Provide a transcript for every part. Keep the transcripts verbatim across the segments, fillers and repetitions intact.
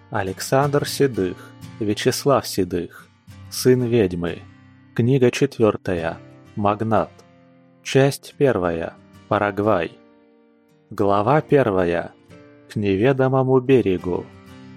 Александр Седых, Вячеслав Седых, сын ведьмы. Книга четвертая. Магнат. Часть первая. Парагвай. Глава первая. К неведомому берегу.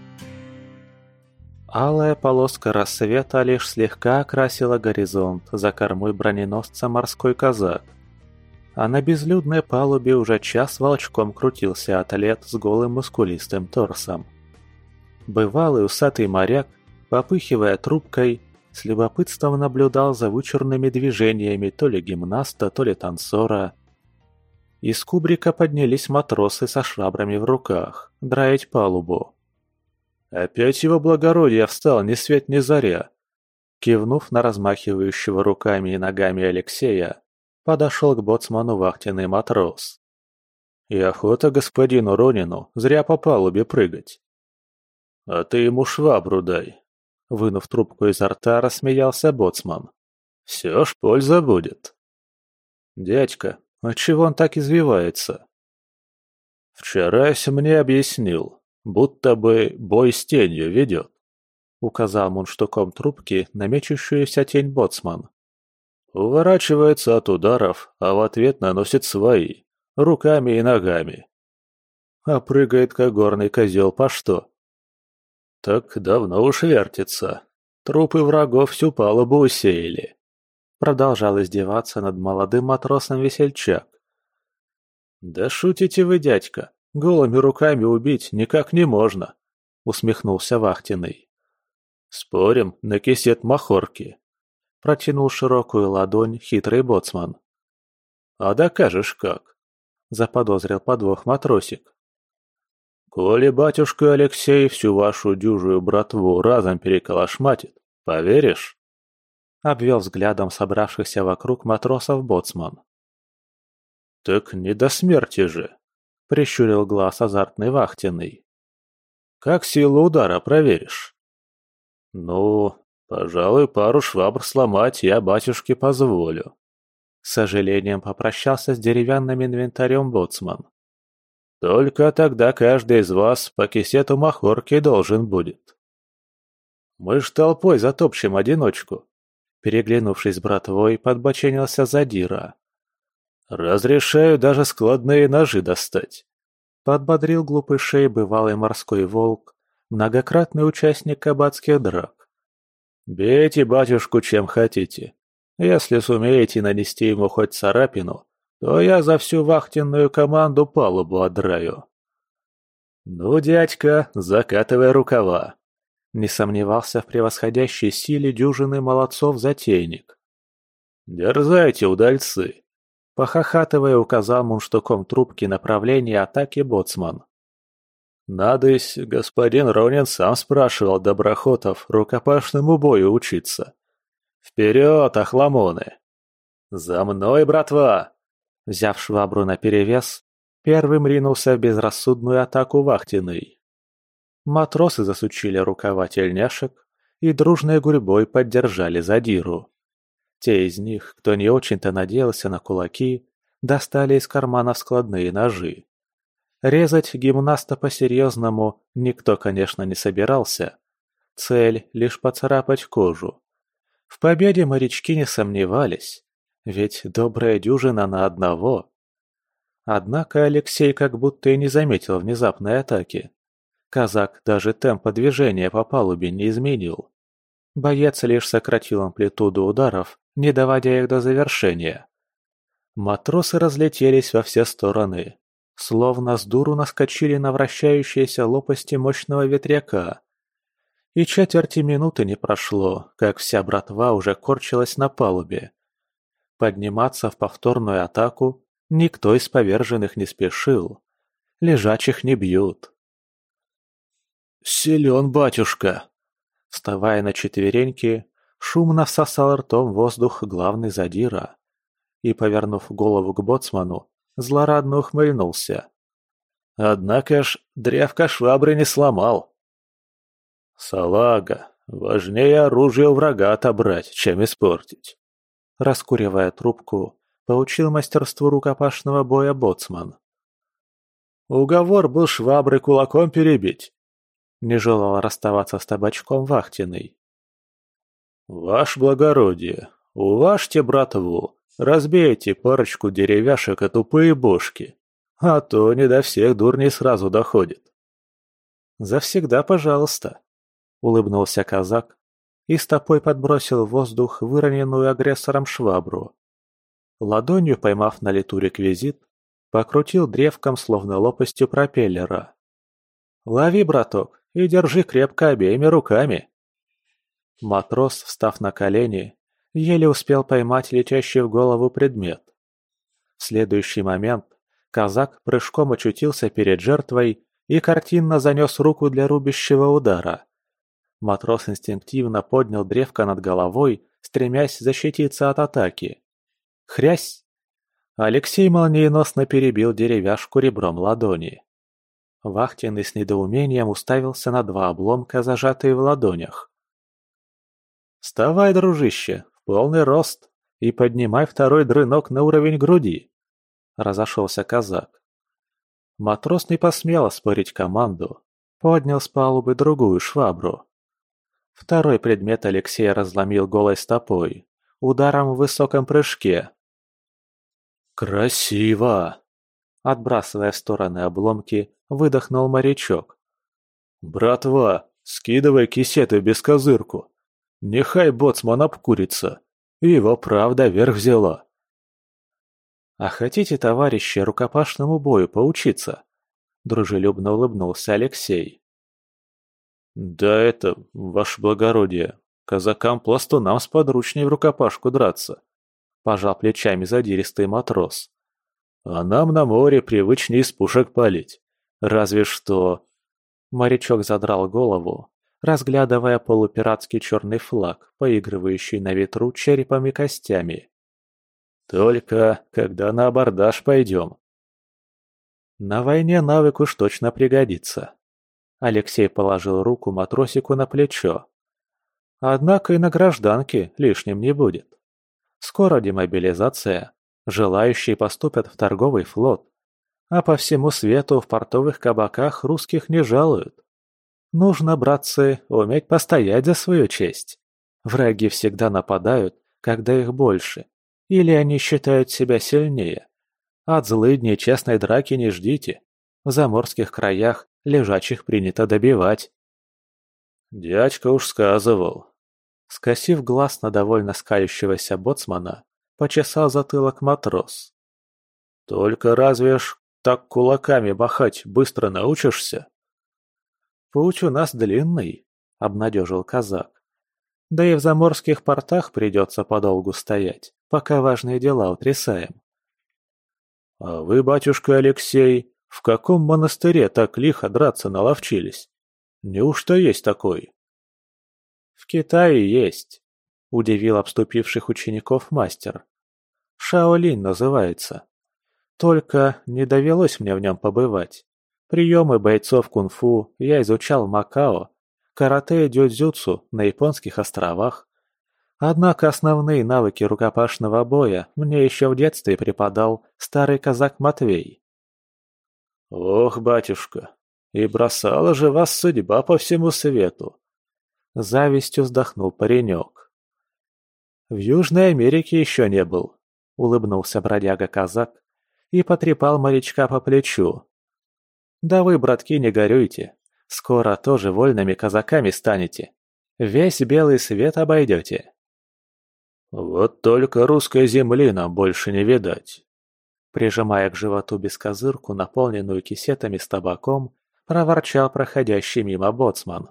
Алая полоска рассвета лишь слегка окрасила горизонт за кормой броненосца «Морской казак». А на безлюдной палубе уже час волчком крутился атлет с голым мускулистым торсом. Бывалый усатый моряк, попыхивая трубкой, с любопытством наблюдал за вычурными движениями то ли гимнаста, то ли танцора. Из кубрика поднялись матросы со швабрами в руках, драить палубу. «Опять его благородие встал ни свет ни заря!» Кивнув на размахивающего руками и ногами Алексея, подошел к боцману вахтенный матрос. «И охота господину Ронину зря по палубе прыгать!» «А ты ему швабру дай!» Вынув трубку изо рта, рассмеялся боцман. «Все ж польза будет!» «Дядька, отчего он так извивается?» «Вчерась мне объяснил, будто бы бой с тенью ведет», — указал мундштуком трубки на мечущуюся тень боцман. «Уворачивается от ударов, а в ответ наносит свои, руками и ногами. А прыгает, как горный козел, по что?» «Так давно уж вертится. Трупы врагов всю палубу усеяли», — продолжал издеваться над молодым матросом весельчак. «Да шутите вы, дядька, голыми руками убить никак не можно», — усмехнулся вахтенный. «Спорим на кисет махорки», — протянул широкую ладонь хитрый боцман. «А докажешь как?» — заподозрил подвох матросик. «Коли батюшка Алексей всю вашу дюжую братву разом переколошматит, поверишь?» — обвел взглядом собравшихся вокруг матросов боцман. «Так не до смерти же!» — прищурил глаз азартный вахтенный. «Как силу удара проверишь?» «Ну, пожалуй, пару швабр сломать я батюшке позволю». С сожалением попрощался с деревянным инвентарем боцман. «Только тогда каждый из вас по кисету махорки должен будет». «Мы ж толпой затопчем одиночку», — переглянувшись с братвой, подбоченился задира. «Разрешаю даже складные ножи достать», — подбодрил глупышей бывалый морской волк, многократный участник кабацких драк. «Бейте батюшку чем хотите. Если сумеете нанести ему хоть царапину, то я за всю вахтенную команду палубу отдраю». «Ну, дядька, закатывай рукава», — не сомневался в превосходящей силе дюжины молодцов затейник. «Дерзайте, удальцы», — похохатывая указал мундштуком трубки направление атаки боцман. «Надысь, господин Ронин сам спрашивал доброхотов рукопашному бою учиться. Вперед, охламоны!» «За мной, братва!» Взяв швабру наперевес, первым ринулся в безрассудную атаку вахтенный. Матросы засучили рукава тельняшек и дружной гурьбой поддержали задиру. Те из них, кто не очень-то надеялся на кулаки, достали из карманов складные ножи. Резать гимнаста по-серьезному никто, конечно, не собирался. Цель — лишь поцарапать кожу. В победе морячки не сомневались. Ведь добрая дюжина на одного. Однако Алексей как будто и не заметил внезапной атаки. Казак даже темпа движения по палубе не изменил. Боец лишь сократил амплитуду ударов, не доводя их до завершения. Матросы разлетелись во все стороны, словно с дуру наскочили на вращающиеся лопасти мощного ветряка. И четверти минуты не прошло, как вся братва уже корчилась на палубе. Подниматься в повторную атаку никто из поверженных не спешил. Лежачих не бьют. «Силен батюшка!» Вставая на четвереньки, шумно всосал ртом воздух главный задира и, повернув голову к боцману, злорадно ухмыльнулся. «Однако ж древко швабры не сломал». «Салага, важнее оружие у врага отобрать, чем испортить», — раскуривая трубку, поучил мастерству рукопашного боя боцман. «Уговор был швабры кулаком перебить», Не желал расставаться с табачком Вахтиный. «Ваше благородие, уважьте братву, разбейте парочку деревяшек и тупые бошки, а то не до всех дурней сразу доходит». «Завсегда пожалуйста», — улыбнулся казак и стопой подбросил в воздух выроненную агрессором швабру. Ладонью поймав на лету реквизит, покрутил древком, словно лопастью пропеллера. «Лови, браток, и держи крепко обеими руками». Матрос, встав на колени, еле успел поймать летящий в голову предмет. В следующий момент казак прыжком очутился перед жертвой и картинно занес руку для рубящего удара. Матрос инстинктивно поднял древко над головой, стремясь защититься от атаки. Хрясь! Алексей молниеносно перебил деревяшку ребром ладони. Вахтенный с недоумением уставился на два обломка, зажатые в ладонях. «Вставай, дружище, в полный рост, и поднимай второй дрынок на уровень груди», — разошелся казак. Матрос не посмел оспорить команду, поднял с палубы другую швабру. Второй предмет Алексей разломил голой стопой, ударом в высоком прыжке. «Красиво!» — отбрасывая в стороны обломки, выдохнул морячок. «Братва, скидывай кисеты без козырку. Нехай боцман обкурится. Его правда верх взяла». «А хотите, товарищи, рукопашному бою поучиться?» — дружелюбно улыбнулся Алексей. «Да это, ваше благородие, казакам-пластунам сподручней в рукопашку драться», — пожал плечами задиристый матрос. «А нам на море привычнее из пушек палить. Разве что...» Морячок задрал голову, разглядывая полупиратский черный флаг, поигрывающий на ветру черепом и костями. «Только когда на абордаж пойдем». «На войне навык уж точно пригодится». Алексей положил руку матросику на плечо. «Однако и на гражданке лишним не будет. Скоро демобилизация, желающие поступят в торговый флот, а по всему свету в портовых кабаках русских не жалуют. Нужно, братцы, уметь постоять за свою честь. Враги всегда нападают, когда их больше, или они считают себя сильнее. От злыдней честной драки не ждите. В заморских краях лежачих принято добивать». «Дядька уж сказывал». Скосив глаз на довольно скалящегося боцмана, почесал затылок матрос. «Только разве ж так кулаками махать быстро научишься?» «Путь у нас длинный», — обнадежил казак. «Да и в заморских портах придется подолгу стоять, пока важные дела утрясаем». «А вы, батюшка Алексей, в каком монастыре так лихо драться наловчились? Неужто есть такой?» «В Китае есть», — удивил обступивших учеников мастер. «Шаолинь называется. Только не довелось мне в нем побывать. Приемы бойцов кунг-фу я изучал в Макао, карате и дёдзюцу на японских островах. Однако основные навыки рукопашного боя мне еще в детстве преподал старый казак Матвей». «Ох, батюшка, и бросала же вас судьба по всему свету!» Завистью вздохнул паренек. «В Южной Америке еще не был», — улыбнулся бродяга-казак и потрепал морячка по плечу. «Да вы, братки, не горюйте, скоро тоже вольными казаками станете. Весь белый свет обойдете». «Вот только русской земли нам больше не видать», — прижимая к животу бескозырку, наполненную кисетами с табаком, проворчал проходящий мимо боцман.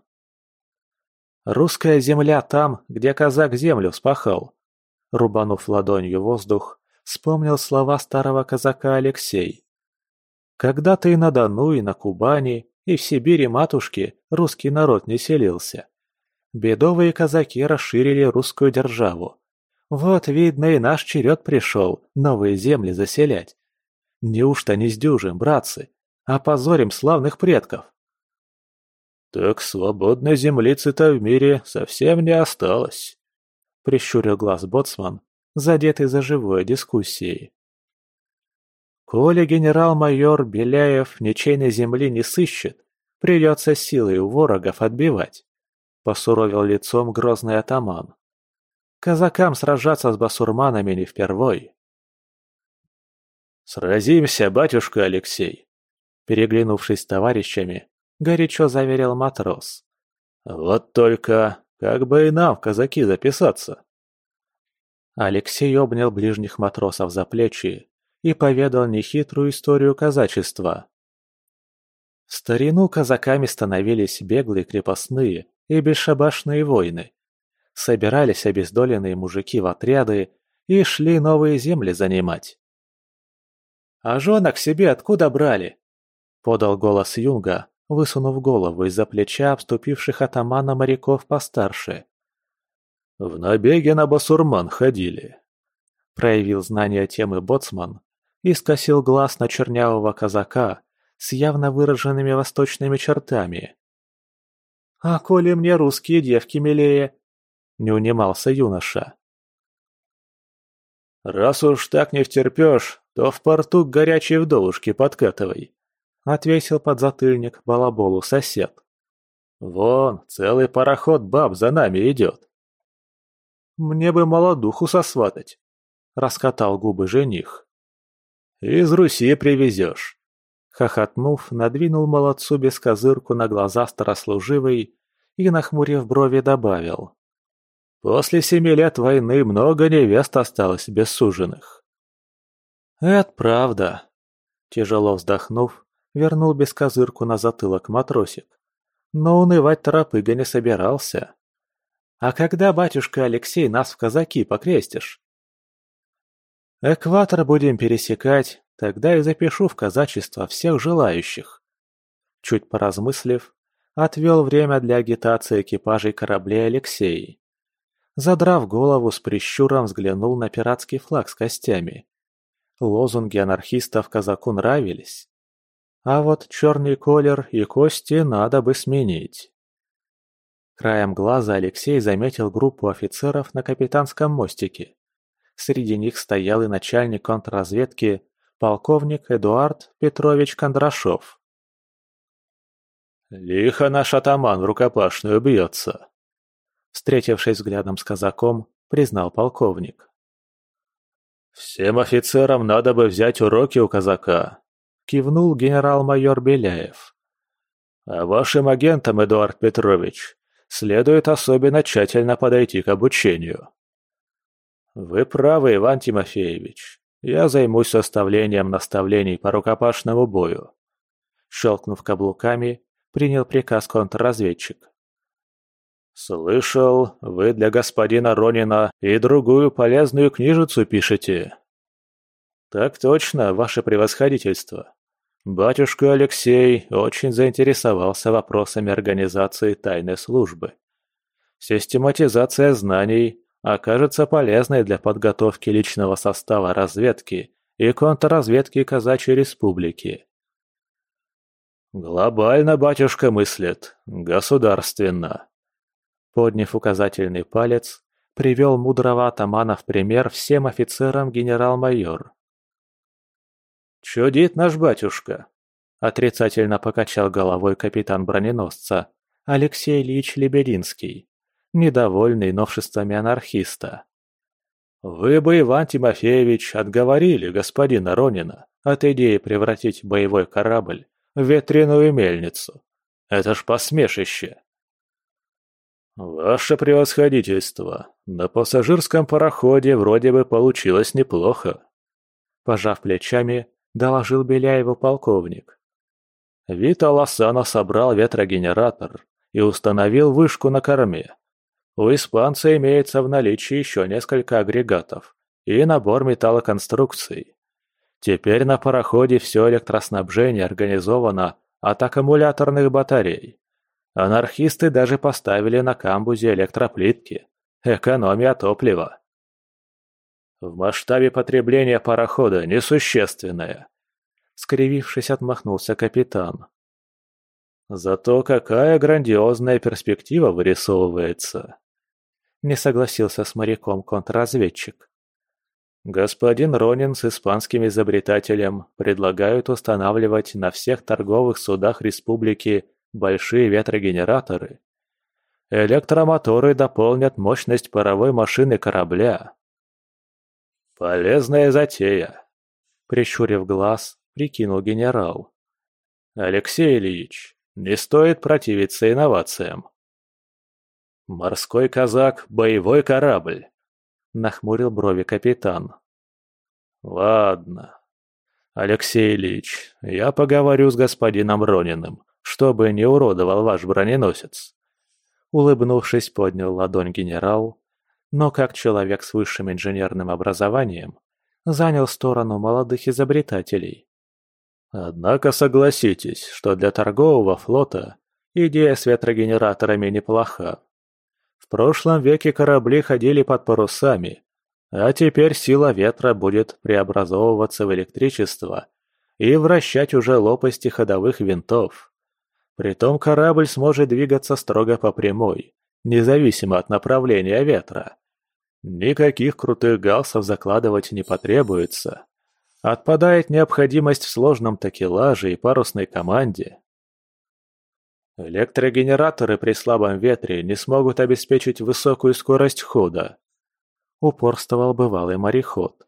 «Русская земля там, где казак землю вспахал», — рубанув ладонью воздух, вспомнил слова старого казака Алексей. «Когда-то и на Дону, и на Кубани, и в Сибири матушки русский народ не селился. Бедовые казаки расширили русскую державу. Вот, видно, и наш черед пришел новые земли заселять. Неужто не сдюжим, братцы? Опозорим славных предков?» «Так свободной землицы-то в мире совсем не осталось», — прищурил глаз боцман, задетый за живой дискуссией. «Коли генерал-майор Беляев ничейной земли не сыщет, Придется силой у ворогов отбивать», — посуровил лицом грозный атаман. «Казакам сражаться с басурманами не впервой». «Сразимся, батюшка Алексей!» Переглянувшись с товарищами, горячо заверил матрос. «Вот только, как бы и нам в казаки записаться?» Алексей обнял ближних матросов за плечи и поведал нехитрую историю казачества. В старину казаками становились беглые крепостные и бесшабашные воины. Собирались обездоленные мужики в отряды и шли новые земли занимать. «А женок себе откуда брали?» — подал голос Юнга, высунув голову из-за плеча обступивших атамана моряков постарше. «В набеге на басурман ходили», — проявил знание темы боцман и скосил глаз на чернявого казака с явно выраженными восточными чертами. «А коли мне русские девки милее?» — не унимался юноша. «Раз уж так не втерпёшь, то в порту к горячей вдовушке подкатывай», — отвесил подзатыльник балаболу сосед. «Вон, целый пароход баб за нами идет». «Мне бы молодуху сосватать», — раскатал губы жених. «Из Руси привезешь», — хохотнув, надвинул молодцу бескозырку на глаза старослуживый и, нахмурив брови, добавил. «После семи лет войны много невест осталось без суженых». «Это правда», — тяжело вздохнув, вернул бескозырку на затылок матросик. Но унывать торопыга не собирался. «А когда, батюшка Алексей, нас в казаки покрестишь?» «Экватор будем пересекать, тогда и запишу в казачество всех желающих». Чуть поразмыслив, отвел время для агитации экипажей кораблей Алексей. Задрав голову, с прищуром взглянул на пиратский флаг с костями. Лозунги анархистов казаку нравились. А вот черный колер и кости надо бы сменить. Краем глаза Алексей заметил группу офицеров на капитанском мостике. Среди них стоял и начальник контрразведки, полковник Эдуард Петрович Кондрашов. «Лихо наш атаман в рукопашную бьется», — встретившись взглядом с казаком, признал полковник. «Всем офицерам надо бы взять уроки у казака», — кивнул генерал-майор Беляев. «А вашим агентам, Эдуард Петрович, следует особенно тщательно подойти к обучению». «Вы правы, Иван Тимофеевич. Я займусь составлением наставлений по рукопашному бою». Щелкнув каблуками, принял приказ контрразведчик. «Слышал, вы для господина Ронина и другую полезную книжицу пишете». «Так точно, ваше превосходительство. Батюшка Алексей очень заинтересовался вопросами организации тайной службы. Систематизация знаний окажется полезной для подготовки личного состава разведки и контрразведки Казачьей Республики». «Глобально батюшка мыслит, государственно». Подняв указательный палец, привел мудрого атамана в пример всем офицерам генерал-майор. «Чудит наш батюшка», — отрицательно покачал головой капитан броненосца Алексей Ильич Лебединский, недовольный новшествами анархиста. «Вы бы, Иван Тимофеевич, отговорили господина Ронина от идеи превратить боевой корабль в ветряную мельницу. Это ж посмешище!» «Ваше превосходительство, на пассажирском пароходе вроде бы получилось неплохо», — пожав плечами, доложил Беляеву полковник. Вита Лосано собрал ветрогенератор и установил вышку на корме. У испанца имеется в наличии еще несколько агрегатов и набор металлоконструкций. Теперь на пароходе все электроснабжение организовано от аккумуляторных батарей. Анархисты даже поставили на камбузе электроплитки. Экономия топлива. В масштабе потребления парохода несущественное. Скривившись, отмахнулся капитан. Зато какая грандиозная перспектива вырисовывается. Не согласился с моряком контрразведчик. Господин Ронин с испанским изобретателем предлагают устанавливать на всех торговых судах республики большие ветрогенераторы. Электромоторы дополнят мощность паровой машины корабля. Полезная затея, прищурив глаз, прикинул генерал. Алексей Ильич, не стоит противиться инновациям. Морской казак – боевой корабль, нахмурил брови капитан. Ладно. Алексей Ильич, я поговорю с господином Рониным, чтобы не уродовал ваш броненосец. Улыбнувшись, поднял ладонь генерал, но как человек с высшим инженерным образованием, занял сторону молодых изобретателей. Однако согласитесь, что для торгового флота идея с ветрогенераторами неплоха. В прошлом веке корабли ходили под парусами, а теперь сила ветра будет преобразовываться в электричество и вращать уже лопасти ходовых винтов. Притом корабль сможет двигаться строго по прямой, независимо от направления ветра. Никаких крутых галсов закладывать не потребуется. Отпадает необходимость в сложном такелаже и парусной команде. Электрогенераторы при слабом ветре не смогут обеспечить высокую скорость хода. Упорствовал бывалый мореход.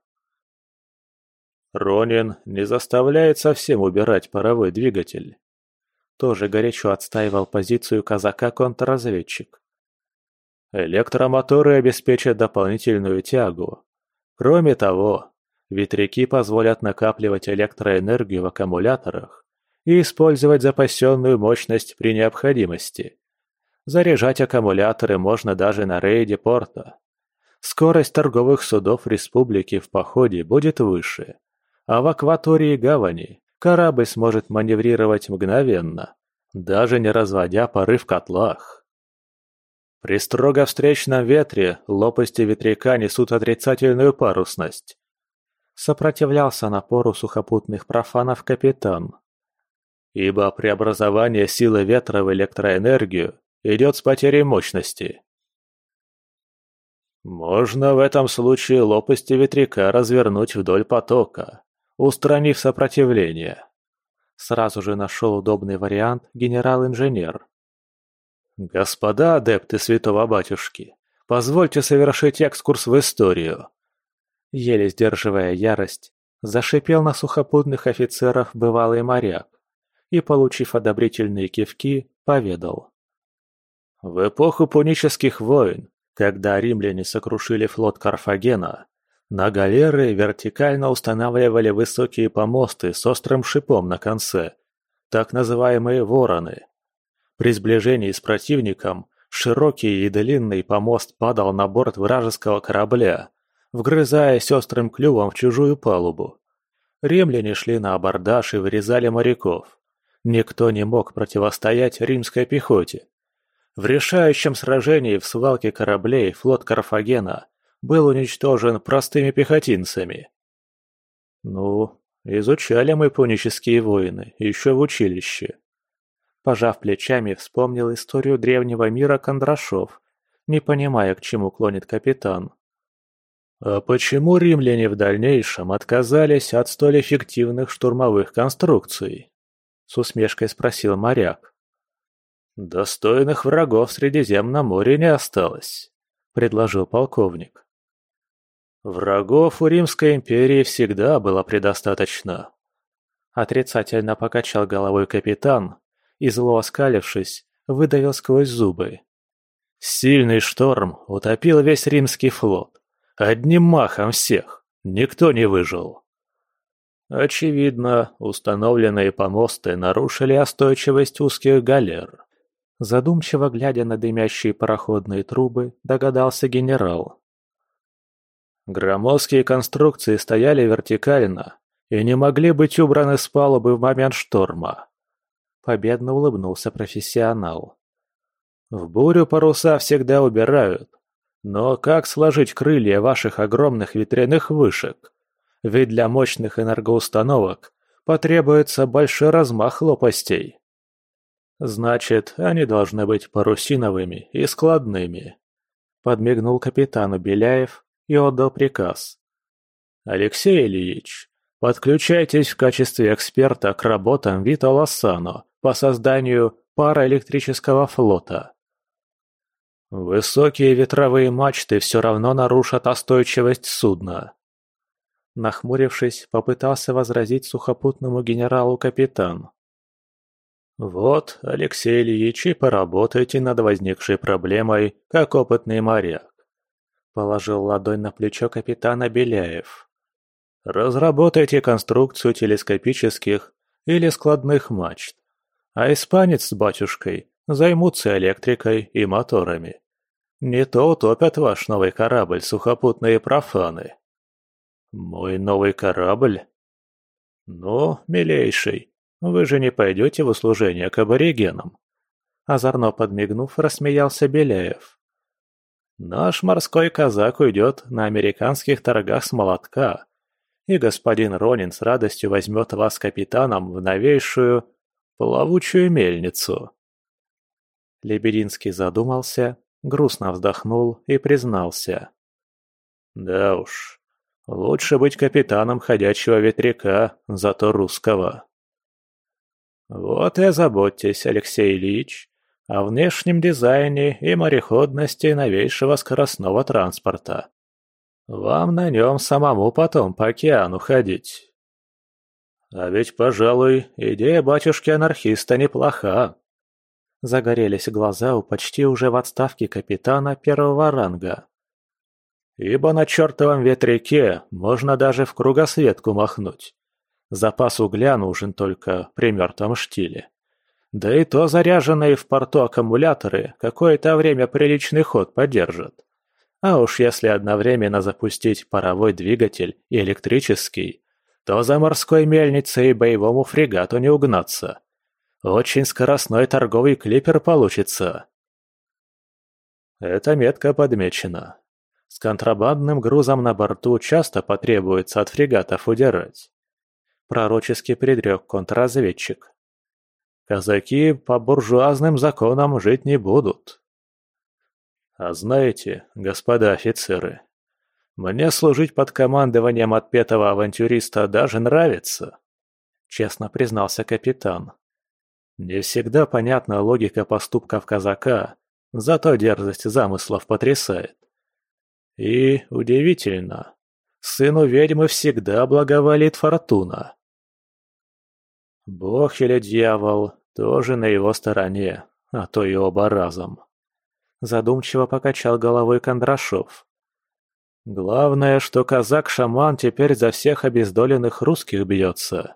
Ронин не заставляет совсем убирать паровой двигатель. Тоже горячо отстаивал позицию казака-контрразведчик. Электромоторы обеспечат дополнительную тягу. Кроме того, ветряки позволят накапливать электроэнергию в аккумуляторах и использовать запасенную мощность при необходимости. Заряжать аккумуляторы можно даже на рейде порта. Скорость торговых судов республики в походе будет выше, а в акватории гавани корабль сможет маневрировать мгновенно, даже не разводя пары в котлах. При строго встречном ветре лопасти ветряка несут отрицательную парусность. Сопротивлялся напору сухопутных профанов капитан. Ибо преобразование силы ветра в электроэнергию идет с потерей мощности. Можно в этом случае лопасти ветряка развернуть вдоль потока, устранив сопротивление. Сразу же нашел удобный вариант генерал-инженер. Господа адепты святого батюшки, позвольте совершить экскурс в историю. Еле сдерживая ярость, зашипел на сухопутных офицеров бывалый моряк и, получив одобрительные кивки, поведал. В эпоху пунических войн, когда римляне сокрушили флот Карфагена, на галеры вертикально устанавливали высокие помосты с острым шипом на конце, так называемые вороны. При сближении с противником широкий и длинный помост падал на борт вражеского корабля, вгрызаясь острым клювом в чужую палубу. Римляне шли на абордаж и вырезали моряков. Никто не мог противостоять римской пехоте. В решающем сражении в свалке кораблей флот Карфагена был уничтожен простыми пехотинцами. Ну, изучали мы пунические войны еще в училище. Пожав плечами, вспомнил историю древнего мира Кондрашов, не понимая, к чему клонит капитан. А почему римляне в дальнейшем отказались от столь эффективных штурмовых конструкций? С усмешкой спросил моряк. Достойных врагов в Средиземном море не осталось, предложил полковник. Врагов у Римской империи всегда было предостаточно. Отрицательно покачал головой капитан и, зло оскалившись, выдавил сквозь зубы. Сильный шторм утопил весь римский флот. Одним махом всех. Никто не выжил. Очевидно, установленные помосты нарушили остойчивость узких галер. Задумчиво глядя на дымящие пароходные трубы, догадался генерал. Громоздкие конструкции стояли вертикально и не могли быть убраны с палубы в момент шторма. Победно улыбнулся профессионал. В бурю паруса всегда убирают. Но как сложить крылья ваших огромных ветряных вышек? Ведь для мощных энергоустановок потребуется большой размах лопастей. Значит, они должны быть парусиновыми и складными. Подмигнул капитану Беляев и отдал приказ. Алексей Ильич, подключайтесь в качестве эксперта к работам Вито Лоссано по созданию параэлектрического флота. Высокие ветровые мачты все равно нарушат остойчивость судна. Нахмурившись, попытался возразить сухопутному генералу капитан. Вот, Алексей Ильич, и поработайте над возникшей проблемой, как опытный моряк. Положил ладонь на плечо капитана Беляев. Разработайте конструкцию телескопических или складных мачт, а испанец с батюшкой займутся электрикой и моторами. Не то утопят ваш новый корабль сухопутные профаны. Мой новый корабль? Ну, милейший, вы же не пойдете в услужение к аборигенам? Озорно подмигнув, рассмеялся Беляев. Наш морской казак уйдет на американских торгах с молотка, и господин Ронин с радостью возьмет вас капитаном в новейшую плавучую мельницу. Лебединский задумался, грустно вздохнул и признался. Да уж, лучше быть капитаном ходячего ветряка, зато русского. Вот и озаботьтесь, Алексей Ильич, о внешнем дизайне и мореходности новейшего скоростного транспорта. Вам на нем самому потом по океану ходить. А ведь, пожалуй, идея батюшки-анархиста неплоха. Загорелись глаза у почти уже в отставке капитана первого ранга. Ибо на чертовом ветряке можно даже в кругосветку махнуть. Запас угля нужен только при мертвом штиле. Да и то заряженные в порту аккумуляторы какое-то время приличный ход поддержат. А уж если одновременно запустить паровой двигатель и электрический, то за морской мельницей и боевому фрегату не угнаться. Очень скоростной торговый клипер получится. Это метко подмечено. С контрабандным грузом на борту часто потребуется от фрегатов удирать. Пророчески предрек контрразведчик. Казаки по буржуазным законам жить не будут. А знаете, господа офицеры, мне служить под командованием отпетого авантюриста даже нравится, честно признался капитан. Не всегда понятна логика поступков казака, зато дерзость замыслов потрясает. И, удивительно, сыну ведьмы всегда благоволит фортуна. Бог или дьявол тоже на его стороне, а то и оба разом. Задумчиво покачал головой Кондрашов. Главное, что казак-шаман теперь за всех обездоленных русских бьется.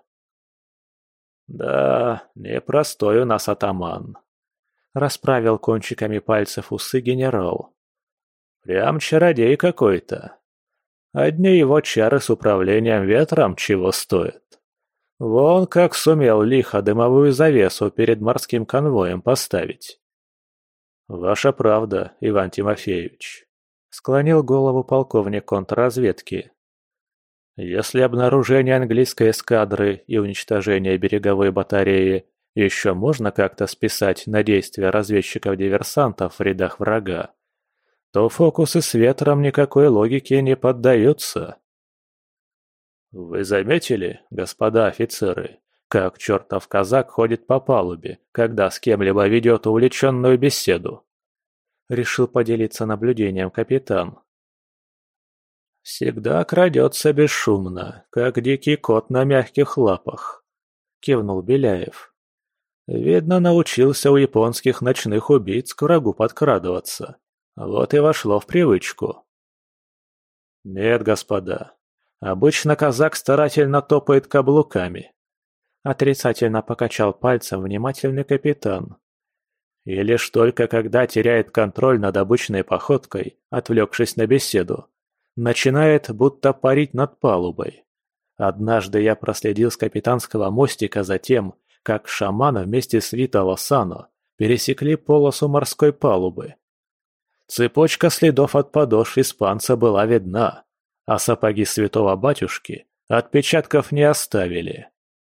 Да, непростой у нас атаман. Расправил кончиками пальцев усы генерал. Прям чародей какой-то. Одни его чары с управлением ветром чего стоят. Вон как сумел лихо дымовую завесу перед морским конвоем поставить. Ваша правда, Иван Тимофеевич. Склонил голову полковник контрразведки. Если обнаружение английской эскадры и уничтожение береговой батареи еще можно как-то списать на действия разведчиков-диверсантов в рядах врага, то фокусы с ветром никакой логике не поддаются. Вы заметили, господа офицеры, как чертов казак ходит по палубе, когда с кем-либо ведет увлеченную беседу? Решил поделиться наблюдением капитан. Всегда крадется бесшумно, как дикий кот на мягких лапах, кивнул Беляев. Видно, научился у японских ночных убийц к врагу подкрадываться. Вот и вошло в привычку. Нет, господа, обычно казак старательно топает каблуками. Отрицательно покачал пальцем внимательный капитан. И лишь только когда теряет контроль над обычной походкой, отвлекшись на беседу, начинает будто парить над палубой. Однажды я проследил с капитанского мостика за тем, как шаманы вместе с Вито Лосано пересекли полосу морской палубы. Цепочка следов от подошв испанца была видна, а сапоги святого батюшки отпечатков не оставили.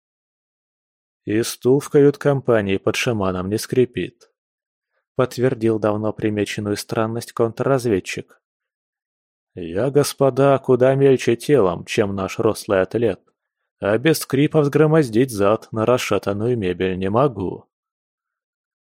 И стул в кают-компании под шаманом не скрипит. Подтвердил давно примеченную странность контрразведчик. Я, господа, куда мельче телом, чем наш рослый атлет, а без скрипа взгромоздить зад на расшатанную мебель не могу.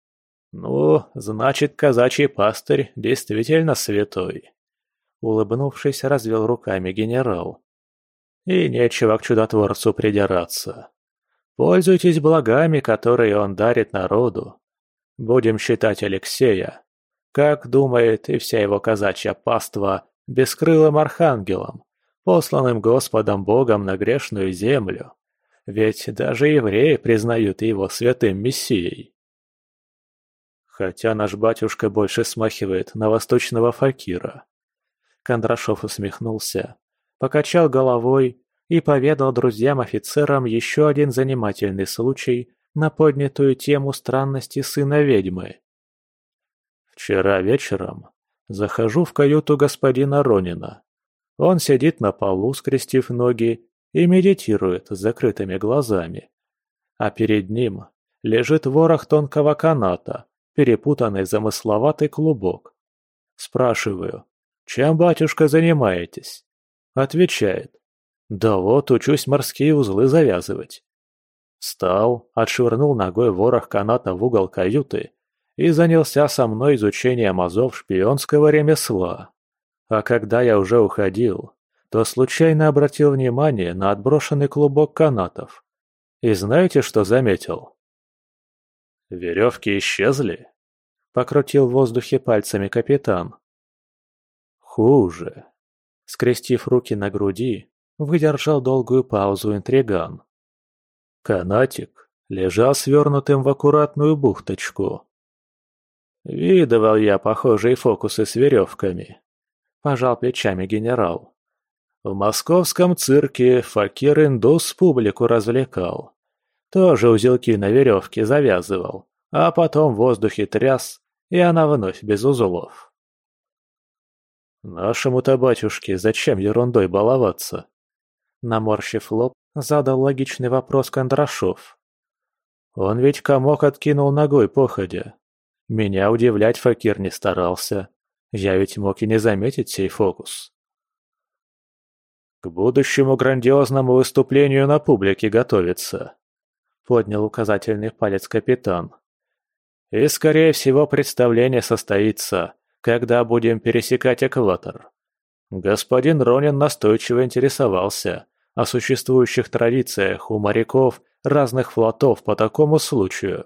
«Ну, значит, казачий пастырь действительно святой», — улыбнувшись, развел руками генерал. «И нечего к чудотворцу придираться. Пользуйтесь благами, которые он дарит народу. Будем считать Алексея, как думает и вся его казачья паства, бескрылым архангелом, посланным Господом Богом на грешную землю. Ведь даже евреи признают его святым мессией». Хотя наш батюшка больше смахивает на восточного факира. Кондрашов усмехнулся, покачал головой и поведал друзьям-офицерам еще один занимательный случай на поднятую тему странности сына ведьмы. Вчера вечером захожу в каюту господина Ронина. Он сидит на полу, скрестив ноги, и медитирует с закрытыми глазами. А перед ним лежит ворох тонкого каната, перепутанный замысловатый клубок. Спрашиваю, чем, батюшка, занимаетесь? Отвечает, да вот учусь морские узлы завязывать. Встал, отшвырнул ногой ворох каната в угол каюты и занялся со мной изучением азов шпионского ремесла. А когда я уже уходил, то случайно обратил внимание на отброшенный клубок канатов. И знаете, что заметил? «Веревки исчезли?» — покрутил в воздухе пальцами капитан. «Хуже». Скрестив руки на груди, выдержал долгую паузу интриган. Канатик лежал свернутым в аккуратную бухточку. «Видывал я похожие фокусы с веревками», — пожал плечами генерал. «В московском цирке факир-индус публику развлекал. Тоже узелки на веревке завязывал, а потом в воздухе тряс, и она вновь без узлов». «Нашему-то батюшке зачем ерундой баловаться?» Наморщив лоб, задал логичный вопрос Кондрашов. «Он ведь комок откинул ногой походя. Меня удивлять факир не старался. Я ведь мог и не заметить сей фокус». «К будущему грандиозному выступлению на публике готовится», — поднял указательный палец капитан. «И, скорее всего, представление состоится, когда будем пересекать экватор. Господин Ронин настойчиво интересовался о существующих традициях у моряков разных флотов по такому случаю».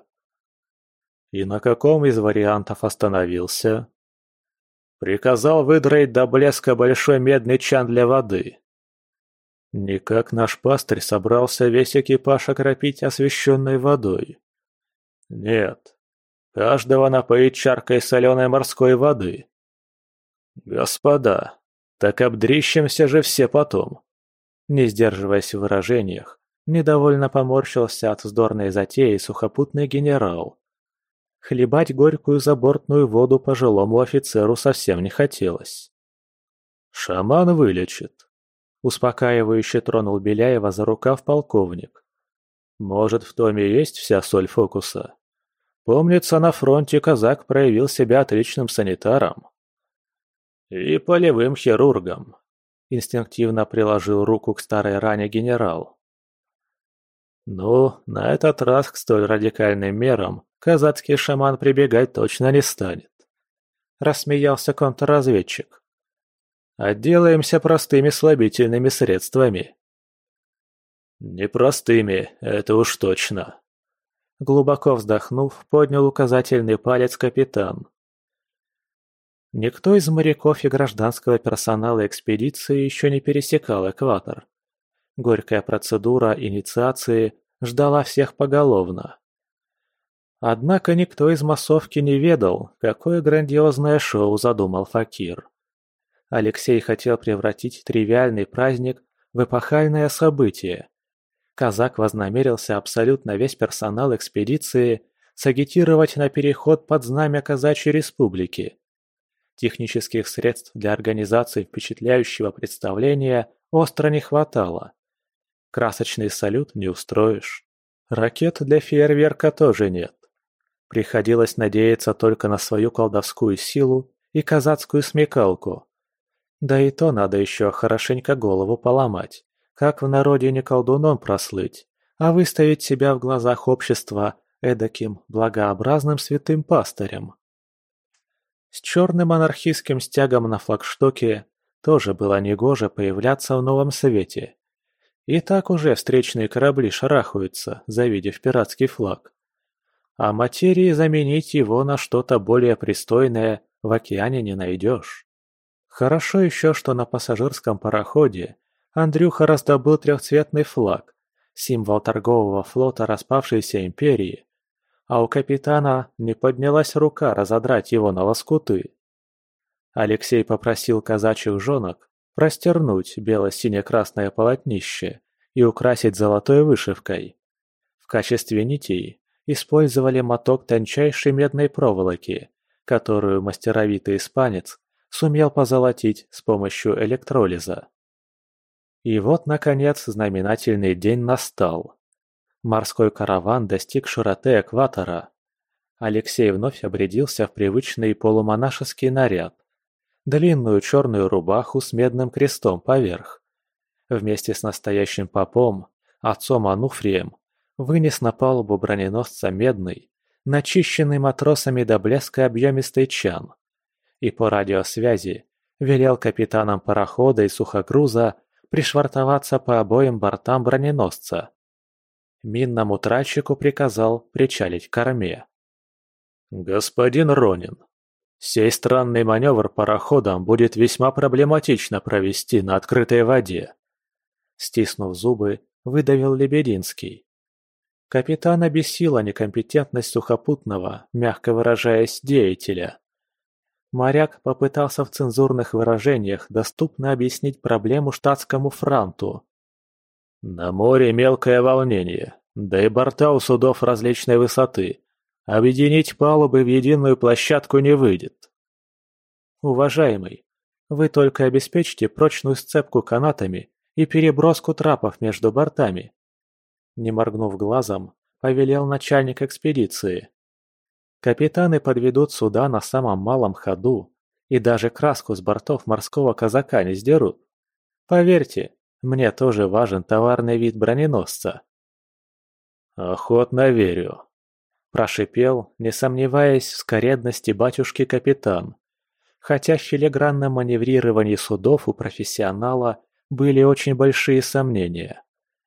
«И на каком из вариантов остановился?» «Приказал выдроить до блеска большой медный чан для воды». «Никак наш пастырь собрался весь экипаж окропить освященной водой?» «Нет, каждого напоить чаркой соленой морской воды». «Господа, так обдрищемся же все потом». Не сдерживаясь в выражениях, недовольно поморщился от вздорной затеи сухопутный генерал. Хлебать горькую забортную воду пожилому офицеру совсем не хотелось. «Шаман вылечит», — успокаивающе тронул Беляева за рукав полковник. «Может, в том и есть вся соль фокуса? Помнится, на фронте казак проявил себя отличным санитаром». «И полевым хирургом», — инстинктивно приложил руку к старой ране генерал. «Ну, на этот раз к столь радикальным мерам казацкий шаман прибегать точно не станет», — рассмеялся контрразведчик. «Отделаемся простыми слабительными средствами». «Непростыми, это уж точно», — глубоко вздохнув, поднял указательный палец капитан. Никто из моряков и гражданского персонала экспедиции еще не пересекал экватор. Горькая процедура инициации ждала всех поголовно. Однако никто из массовки не ведал, какое грандиозное шоу задумал факир. Алексей хотел превратить тривиальный праздник в эпохальное событие. Казак вознамерился абсолютно весь персонал экспедиции сагитировать на переход под знамя Казачьей Республики. Технических средств для организации впечатляющего представления остро не хватало. Красочный салют не устроишь. Ракет для фейерверка тоже нет. Приходилось надеяться только на свою колдовскую силу и казацкую смекалку. Да и то надо еще хорошенько голову поломать, как в народе не колдуном прослыть, а выставить себя в глазах общества эдаким благообразным святым пастырем. С черным анархистским стягом на флагштоке тоже было негоже появляться в новом свете. И так уже встречные корабли шарахаются, завидев пиратский флаг. А материи заменить его на что-то более пристойное в океане не найдешь. Хорошо еще, что на пассажирском пароходе Андрюха раздобыл трехцветный флаг, символ торгового флота распавшейся империи, а у капитана не поднялась рука разодрать его на лоскуты. Алексей попросил казачьих жонок простернуть бело-сине-красное полотнище и украсить золотой вышивкой. В качестве нитей использовали моток тончайшей медной проволоки, которую мастеровитый испанец сумел позолотить с помощью электролиза. И вот, наконец, знаменательный день настал. Морской караван достиг широты экватора. Алексей вновь обрядился в привычный полумонашеский наряд. Длинную черную рубаху с медным крестом поверх. Вместе с настоящим попом, отцом Ануфрием, вынес на палубу броненосца медный, начищенный матросами до блеска объемистый чан. И по радиосвязи велел капитанам парохода и сухогруза пришвартоваться по обоим бортам броненосца. Минному тральщику приказал причалить к корме. «Господин Ронин, сей странный маневр пароходом будет весьма проблематично провести на открытой воде», стиснув зубы, выдавил Лебединский. Капитана бесила некомпетентность сухопутного, мягко выражаясь, деятеля. Моряк попытался в цензурных выражениях доступно объяснить проблему штатскому франту. «На море мелкое волнение, да и борта у судов различной высоты. Объединить палубы в единую площадку не выйдет». «Уважаемый, вы только обеспечьте прочную сцепку канатами и переброску трапов между бортами», не моргнув глазом, повелел начальник экспедиции. Капитаны подведут суда на самом малом ходу и даже краску с бортов морского казака не сдерут. Поверьте, мне тоже важен товарный вид броненосца. «Охотно верю», – прошипел, не сомневаясь в скоредности батюшки капитан, хотя в филигранном маневрировании судов у профессионала были очень большие сомнения.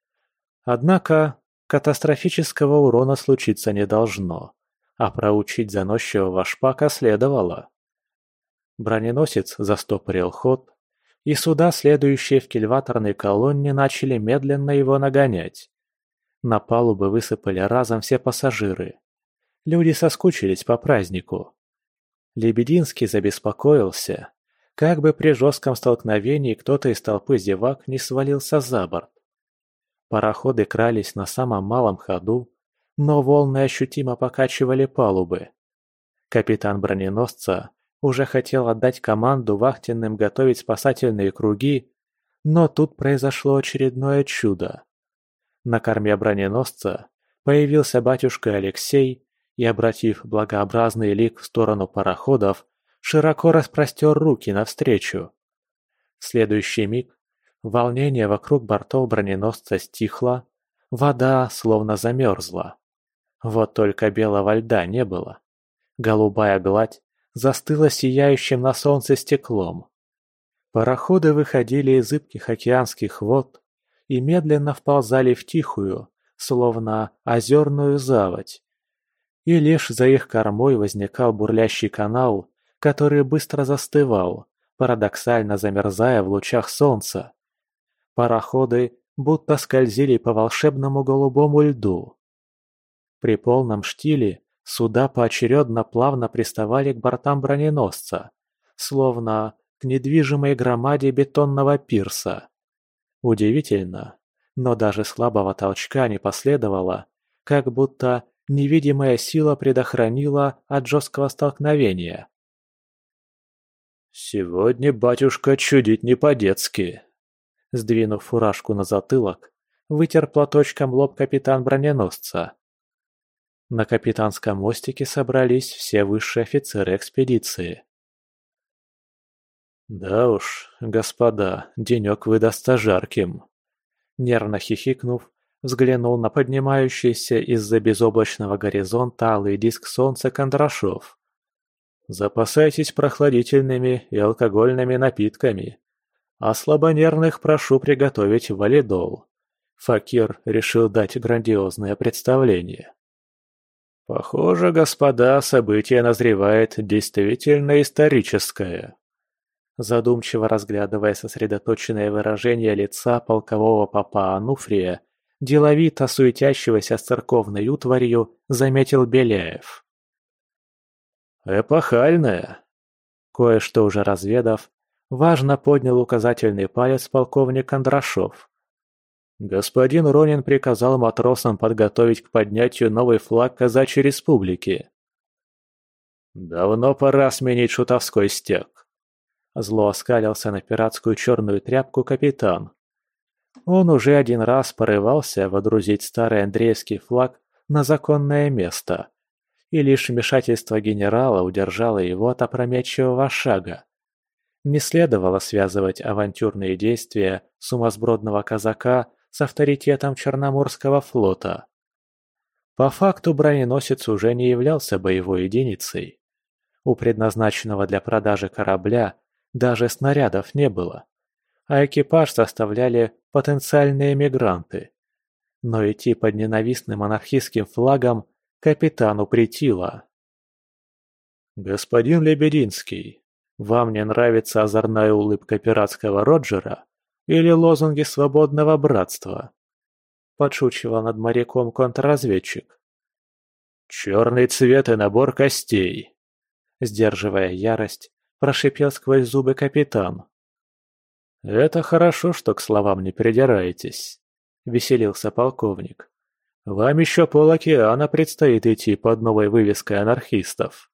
Однако катастрофического урона случиться не должно. А проучить заносчивого шпака следовало. Броненосец застопорил ход, и суда, следующие в кильваторной колонне, начали медленно его нагонять. На палубы высыпали разом все пассажиры. Люди соскучились по празднику. Лебединский забеспокоился, как бы при жестком столкновении кто-то из толпы зевак не свалился за борт. Пароходы крались на самом малом ходу, но волны ощутимо покачивали палубы. Капитан броненосца уже хотел отдать команду вахтенным готовить спасательные круги, но тут произошло очередное чудо. На корме броненосца появился батюшка Алексей и, обратив благообразный лик в сторону пароходов, широко распростер руки навстречу. В следующий миг волнение вокруг бортов броненосца стихло, вода словно замерзла. Вот только белого льда не было. Голубая гладь застыла сияющим на солнце стеклом. Пароходы выходили из зыбких океанских вод и медленно вползали в тихую, словно озерную заводь. И лишь за их кормой возникал бурлящий канал, который быстро застывал, парадоксально замерзая в лучах солнца. Пароходы будто скользили по волшебному голубому льду. При полном штиле суда поочередно плавно приставали к бортам броненосца, словно к недвижимой громаде бетонного пирса. Удивительно, но даже слабого толчка не последовало, как будто невидимая сила предохранила от жесткого столкновения. «Сегодня батюшка чудит не по-детски», — сдвинув фуражку на затылок, вытер платочком лоб капитан броненосца. На капитанском мостике собрались все высшие офицеры экспедиции. «Да уж, господа, денек выдастся жарким», — нервно хихикнув, Взглянул на поднимающийся из-за безоблачного горизонта алый диск солнца Кондрашов. «Запасайтесь прохладительными и алкогольными напитками. А слабонервных прошу приготовить валидол». Факир решил дать грандиозное представление. «Похоже, господа, событие назревает действительно историческое». Задумчиво разглядывая сосредоточенное выражение лица полкового попа Ануфрия, деловито суетящегося с церковной утварью, заметил Беляев. «Эпохальное!» Кое-что уже разведав, важно поднял указательный палец полковник Кондрашов. «Господин Ронин приказал матросам подготовить к поднятию новый флаг казачьей республики». «Давно пора сменить шутовской стяг». Зло оскалился на пиратскую черную тряпку капитан. Он уже один раз порывался водрузить старый Андреевский флаг на законное место, и лишь вмешательство генерала удержало его от опрометчивого шага. Не следовало связывать авантюрные действия сумасбродного казака с авторитетом Черноморского флота. По факту броненосец уже не являлся боевой единицей. У предназначенного для продажи корабля даже снарядов не было, а экипаж составляли потенциальные мигранты. Но идти под ненавистным анархистским флагом капитану претило. «Господин Лебединский, вам не нравится озорная улыбка пиратского Роджера или лозунги свободного братства?» Подшучивал над моряком контрразведчик. «Черный цвет и набор костей!» Сдерживая ярость, прошипел сквозь зубы капитан. «Это хорошо, что к словам не придираетесь», — веселился полковник. «Вам еще полокеана предстоит идти под новой вывеской анархистов».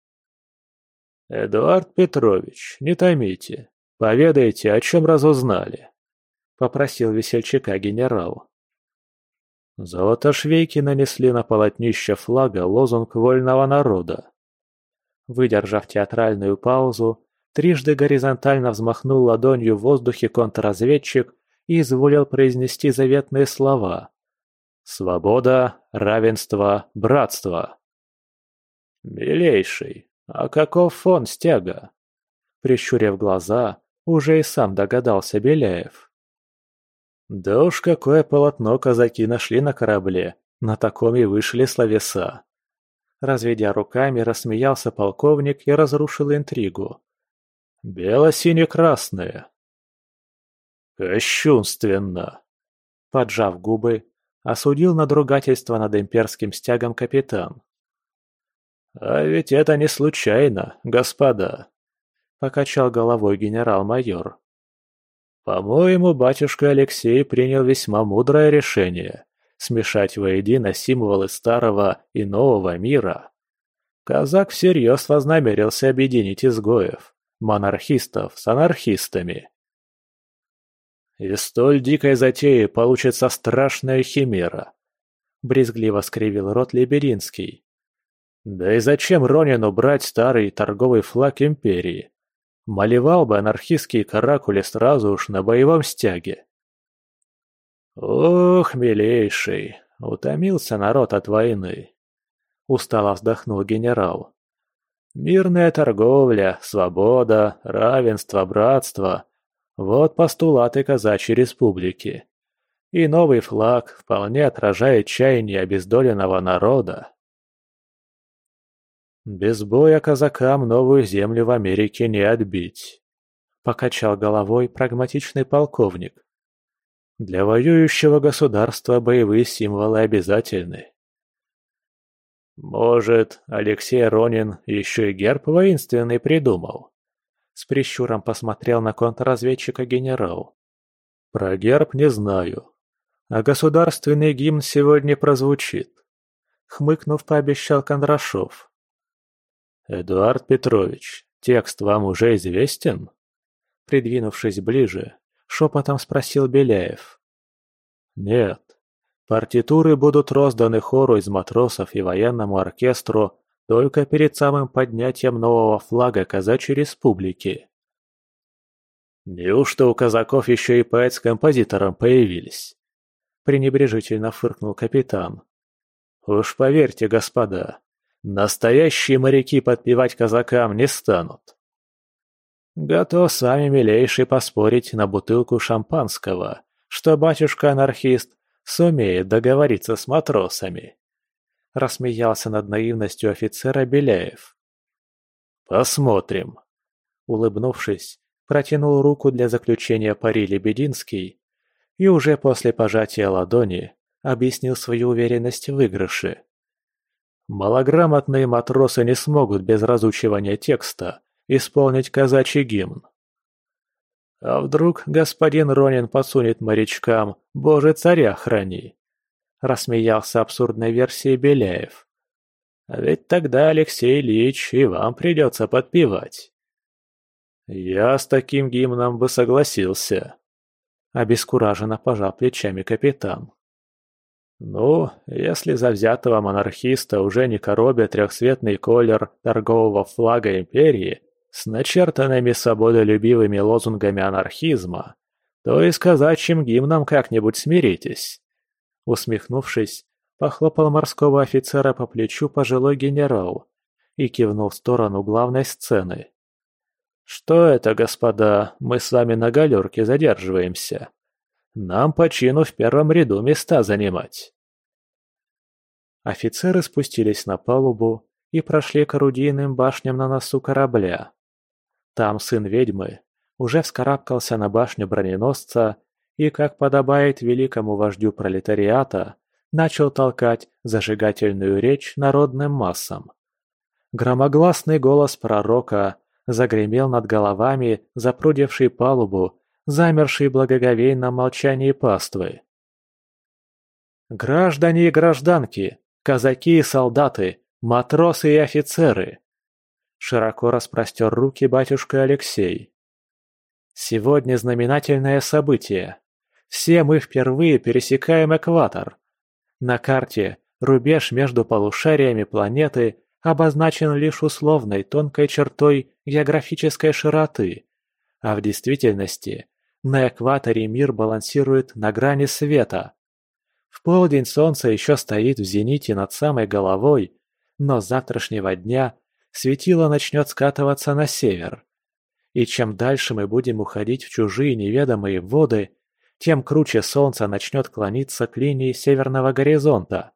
«Эдуард Петрович, не томите. Поведайте, о чем разузнали», — попросил весельчака генерал. Золотошвейки нанесли на полотнище флага лозунг вольного народа. Выдержав театральную паузу, трижды горизонтально взмахнул ладонью в воздухе контрразведчик и изволил произнести заветные слова: «Свобода, равенство, братство». «Милейший, а каков фон стяга?» Прищурив глаза, уже и сам догадался Беляев. «Да уж какое полотно казаки нашли на корабле, на таком и вышли словеса». Разведя руками, рассмеялся полковник и разрушил интригу. «Бело-сине-красное». «Кощунственно!» Поджав губы, осудил надругательство над имперским стягом капитан. «А ведь это не случайно, господа», — покачал головой генерал-майор. «По-моему, батюшка Алексей принял весьма мудрое решение смешать воедино символы старого и нового мира. Казак всерьез вознамерился объединить изгоев, монархистов с анархистами. Из столь дикой затеи получится страшная химера», — брезгливо скривил рот Лебединский. «Да и зачем Ронину брать старый торговый флаг империи? Малевал бы анархистские каракули сразу уж на боевом стяге». «Ох, милейший, утомился народ от войны», — устало вздохнул генерал. «Мирная торговля, свобода, равенство, братство — вот постулаты казачьей республики. И новый флаг вполне отражает чаяние обездоленного народа». «Без боя казакам новую землю в Америке не отбить», — покачал головой прагматичный полковник. «Для воюющего государства боевые символы обязательны». «Может, Алексей Ронин еще и герб воинственный придумал?» С прищуром посмотрел на контрразведчика генерал. «Про герб не знаю, а государственный гимн сегодня прозвучит», — хмыкнув, пообещал Кондрашов. «Эдуард Петрович, текст вам уже известен?» Придвинувшись ближе, шепотом спросил Беляев. «Нет. Партитуры будут розданы хору из матросов и военному оркестру только перед самым поднятием нового флага казачьей республики». «Неужто у казаков еще и поэт с композитором появились?» пренебрежительно фыркнул капитан. «Уж поверьте, господа, настоящие моряки подпевать казакам не станут». «Готов с вами, милейший, поспорить на бутылку шампанского, что батюшка-анархист сумеет договориться с матросами», — рассмеялся над наивностью офицера Беляев. «Посмотрим», — улыбнувшись, протянул руку для заключения пари Лебединский и уже после пожатия ладони объяснил свою уверенность в выигрыше. «Малограмотные матросы не смогут без разучивания текста исполнить казачий гимн. А вдруг господин Ронин подсунет морячкам «Боже, царя храни», — рассмеялся абсурдной версией Беляев. «А ведь тогда, Алексей Ильич, и вам придется подпевать». «Я с таким гимном бы согласился», — обескураженно пожал плечами капитан. «Ну, если завзятого монархиста уже не коробит трехцветный колер торгового флага империи с начертанными свободолюбивыми лозунгами анархизма, то и с казачьим гимном как-нибудь смиритесь». Усмехнувшись, похлопал морского офицера по плечу пожилой генерал и кивнул в сторону главной сцены. «Что это, господа, мы с вами на галерке задерживаемся? Нам по чину в первом ряду места занимать». Офицеры спустились на палубу и прошли к орудийным башням на носу корабля. Там сын ведьмы уже вскарабкался на башню броненосца и, как подобает великому вождю пролетариата, начал толкать зажигательную речь народным массам. Громогласный голос пророка загремел над головами запрудившей палубу, замершей в благоговейном молчании паствы. «Граждане и гражданки, казаки и солдаты, матросы и офицеры!» Широко распростер руки батюшка Алексей. «Сегодня знаменательное событие. Все мы впервые пересекаем экватор. На карте рубеж между полушариями планеты обозначен лишь условной тонкой чертой географической широты, а в действительности на экваторе мир балансирует на грани света. В полдень солнце еще стоит в зените над самой головой, но с завтрашнего дня светило начнет скатываться на север. И чем дальше мы будем уходить в чужие неведомые воды, тем круче солнце начнет клониться к линии северного горизонта.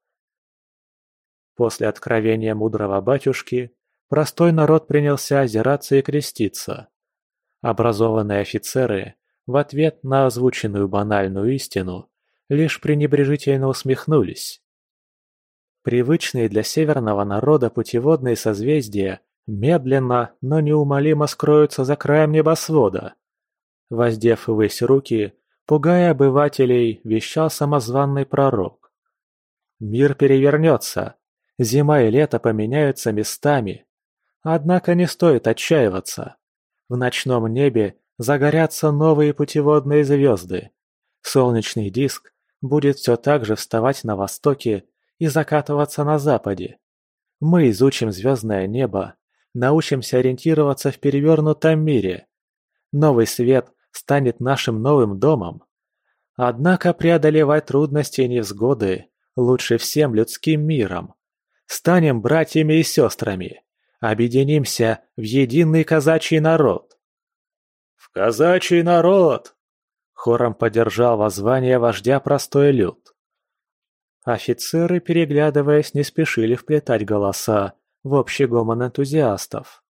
После откровения мудрого батюшки простой народ принялся озираться и креститься. Образованные офицеры в ответ на озвученную банальную истину лишь пренебрежительно усмехнулись. Привычные для северного народа путеводные созвездия медленно, но неумолимо скроются за краем небосвода. Воздев ввысь руки, пугая обывателей, вещал самозванный пророк. Мир перевернется, зима и лето поменяются местами. Однако не стоит отчаиваться. В ночном небе загорятся новые путеводные звезды. Солнечный диск будет все так же вставать на востоке и закатываться на западе. Мы изучим звездное небо, научимся ориентироваться в перевернутом мире. Новый свет станет нашим новым домом. Однако преодолевать трудности и невзгоды лучше всем людским миром. Станем братьями и сестрами. Объединимся в единый казачий народ. «В казачий народ!» Хором поддержал воззвание вождя простой люд. Офицеры, переглядываясь, не спешили вплетать голоса в общий гомон энтузиастов.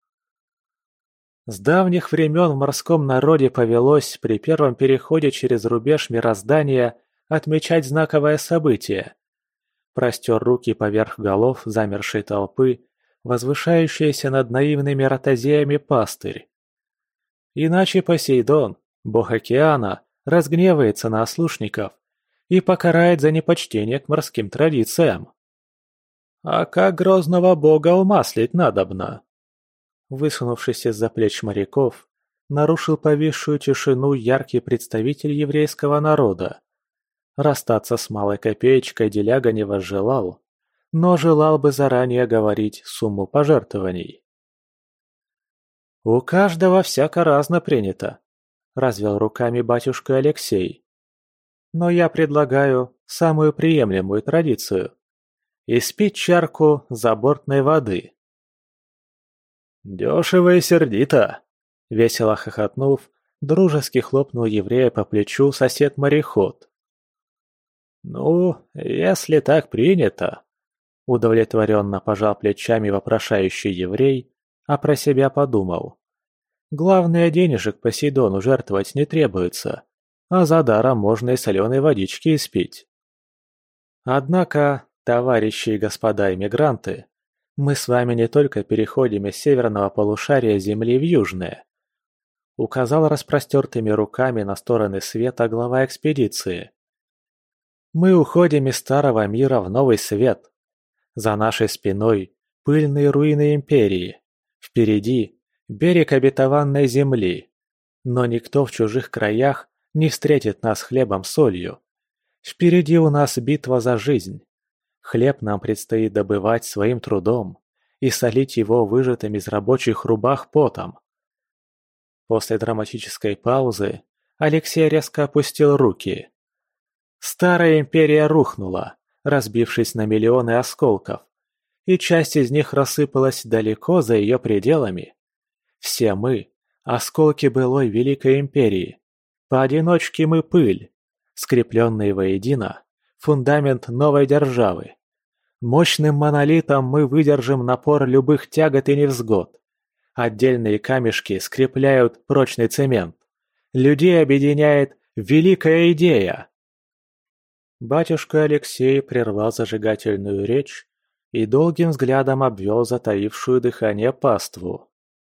С давних времен в морском народе повелось при первом переходе через рубеж мироздания отмечать знаковое событие. Простер руки поверх голов замершей толпы, возвышающаяся над наивными ротозеями пастырь. Иначе Посейдон, бог океана, разгневается на ослушников и покарает за непочтение к морским традициям. А как грозного бога умаслить надобно? Высунувшись из-за плеч моряков, нарушил повисшую тишину яркий представитель еврейского народа. Расстаться с малой копеечкой деляга не возжелал, но желал бы заранее говорить сумму пожертвований. «У каждого всяко разно принято», — развел руками батюшка Алексей. Но я предлагаю самую приемлемую традицию – испить чарку забортной воды. «Дешево и сердито!» — весело хохотнув, дружески хлопнул еврея по плечу сосед-мореход. «Ну, если так принято», — удовлетворенно пожал плечами вопрошающий еврей, а про себя подумал. «Главное, денежек Посейдону жертвовать не требуется, а за даром можно и соленой водички испить». «Однако, товарищи и господа иммигранты, мы с вами не только переходим из северного полушария Земли в южное», — указал распростертыми руками на стороны света глава экспедиции. «Мы уходим из старого мира в новый свет. За нашей спиной пыльные руины империи. Впереди берег обетованной земли. Но никто в чужих краях не встретит нас хлебом-солью. Впереди у нас битва за жизнь. Хлеб нам предстоит добывать своим трудом и солить его выжатым из рабочих рубах потом». После драматической паузы Алексей резко опустил руки. Старая империя рухнула, разбившись на миллионы осколков, и часть из них рассыпалась далеко за ее пределами. Все мы – осколки былой Великой Империи. Поодиночке мы пыль, скрепленные воедино, фундамент новой державы. Мощным монолитом мы выдержим напор любых тягот и невзгод. Отдельные камешки скрепляют прочный цемент. Людей объединяет великая идея. Батюшка Алексей прервал зажигательную речь и долгим взглядом обвел затаившую дыхание паству.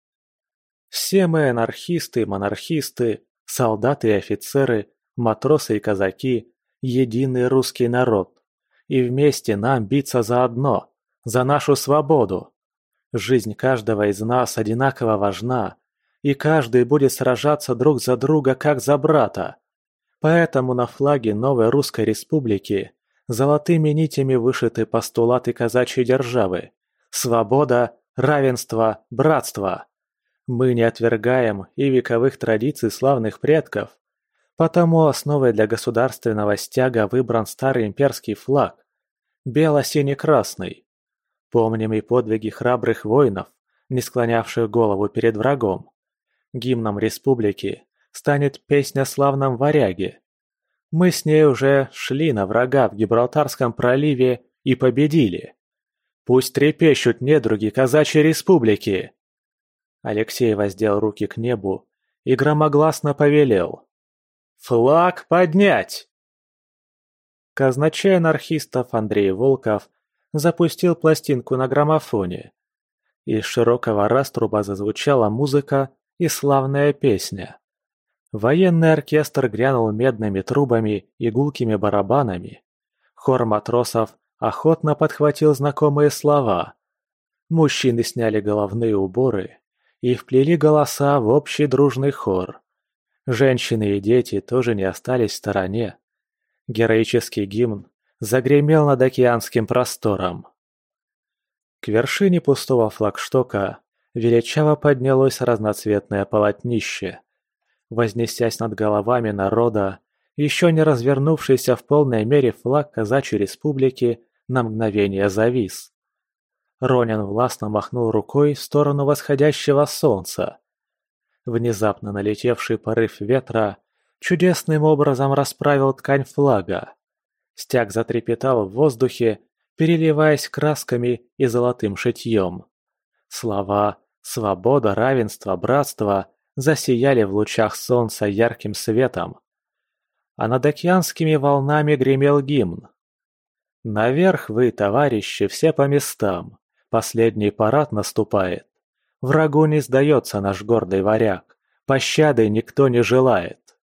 Все мы анархисты, монархисты, солдаты и офицеры, матросы и казаки, единый русский народ. И вместе нам биться за одно, за нашу свободу. Жизнь каждого из нас одинаково важна, и каждый будет сражаться друг за друга, как за брата. Поэтому на флаге новой русской республики золотыми нитями вышиты постулаты казачьей державы. Свобода, равенство, братство. Мы не отвергаем и вековых традиций славных предков. Потому основой для государственного стяга выбран старый имперский флаг – бело-синий-красный. Помним и подвиги храбрых воинов, не склонявших голову перед врагом. Гимном республики станет песня о славном варяге. Мы с ней уже шли на врага в Гибралтарском проливе и победили. Пусть трепещут недруги казачьей республики. Алексей воздел руки к небу и громогласно повелел: «Флаг поднять!» Казначей анархистов Андрей Волков запустил пластинку на граммофоне. Из широкого раструба зазвучала музыка и славная песня. Военный оркестр грянул медными трубами и гулкими барабанами. Хор матросов охотно подхватил знакомые слова. Мужчины сняли головные уборы и вплели голоса в общий дружный хор. Женщины и дети тоже не остались в стороне. Героический гимн загремел над океанским простором. К вершине пустого флагштока величаво поднялось разноцветное полотнище. Вознесясь над головами народа, еще не развернувшийся в полной мере флаг казачьей республики на мгновение завис. Ронин властно махнул рукой в сторону восходящего солнца. Внезапно налетевший порыв ветра чудесным образом расправил ткань флага. Стяг затрепетал в воздухе, переливаясь красками и золотым шитьем. Слова «свобода», «равенство», «братство» засияли в лучах солнца ярким светом. А над океанскими волнами гремел гимн. «Наверх вы, товарищи, все по местам. Последний парад наступает. Врагу не сдается наш гордый варяг. Пощады никто не желает».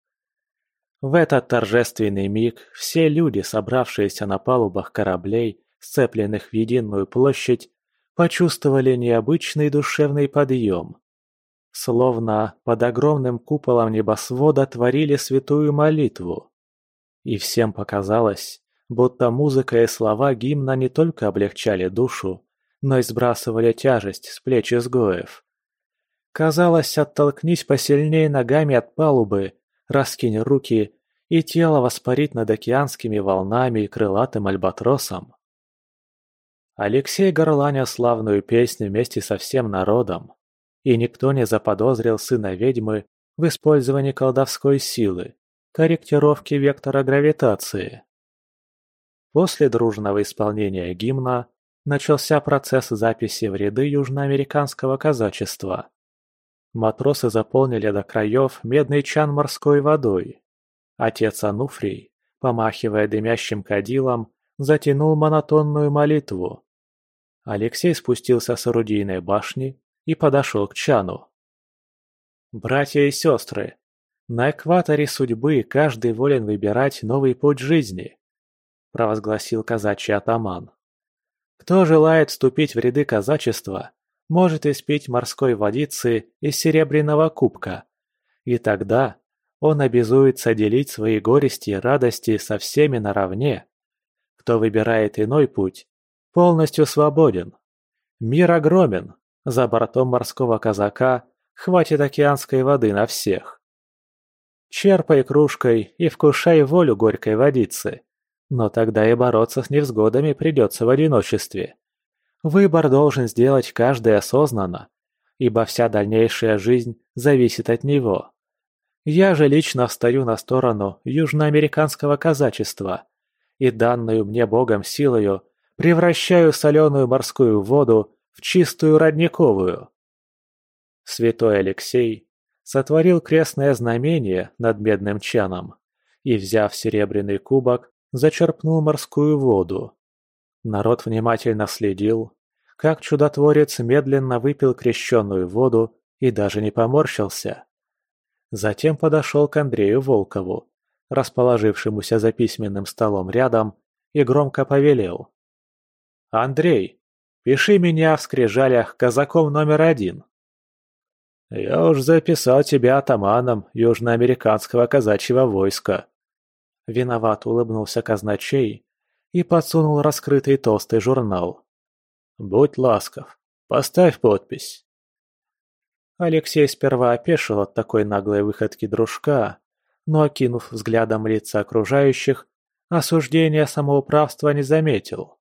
В этот торжественный миг все люди, собравшиеся на палубах кораблей, сцепленных в единую площадь, почувствовали необычный душевный подъем. Словно под огромным куполом небосвода творили святую молитву. И всем показалось, будто музыка и слова гимна не только облегчали душу, но и сбрасывали тяжесть с плеч изгоев. Казалось, оттолкнись посильнее ногами от палубы, раскинь руки, и тело воспарит над океанскими волнами и крылатым альбатросом. Алексей горланил славную песню вместе со всем народом, и никто не заподозрил сына ведьмы в использовании колдовской силы, корректировки вектора гравитации. После дружного исполнения гимна начался процесс записи в ряды южноамериканского казачества. Матросы заполнили до краев медный чан морской водой. Отец Ануфрий, помахивая дымящим кадилом, затянул монотонную молитву. Алексей спустился с орудийной башни и подошел к чану. «Братья и сестры, на экваторе судьбы каждый волен выбирать новый путь жизни», – провозгласил казачий атаман. «Кто желает вступить в ряды казачества, может испить морской водицы из серебряного кубка, и тогда он обязуется делить свои горести и радости со всеми наравне. Кто выбирает иной путь, полностью свободен. Мир огромен, за бортом морского казака хватит океанской воды на всех. Черпай кружкой и вкушай волю горькой водицы, но тогда и бороться с невзгодами придется в одиночестве. Выбор должен сделать каждый осознанно, ибо вся дальнейшая жизнь зависит от него. Я же лично встаю на сторону южноамериканского казачества и данную мне Богом силою превращаю соленую морскую воду в чистую родниковую». Святой Алексей сотворил крестное знамение над медным чаном и, взяв серебряный кубок, зачерпнул морскую воду. Народ внимательно следил, как чудотворец медленно выпил крещенную воду и даже не поморщился. Затем подошел к Андрею Волкову, расположившемуся за письменным столом рядом, и громко повелел: «Андрей, пиши меня в скрижалях казаком номер один». «Я уж записал тебя атаманом южноамериканского казачьего войска». Виноват улыбнулся казначей и подсунул раскрытый толстый журнал. «Будь ласков, поставь подпись». Алексей сперва опешил от такой наглой выходки дружка, но, окинув взглядом лица окружающих, осуждения самоуправства не заметил.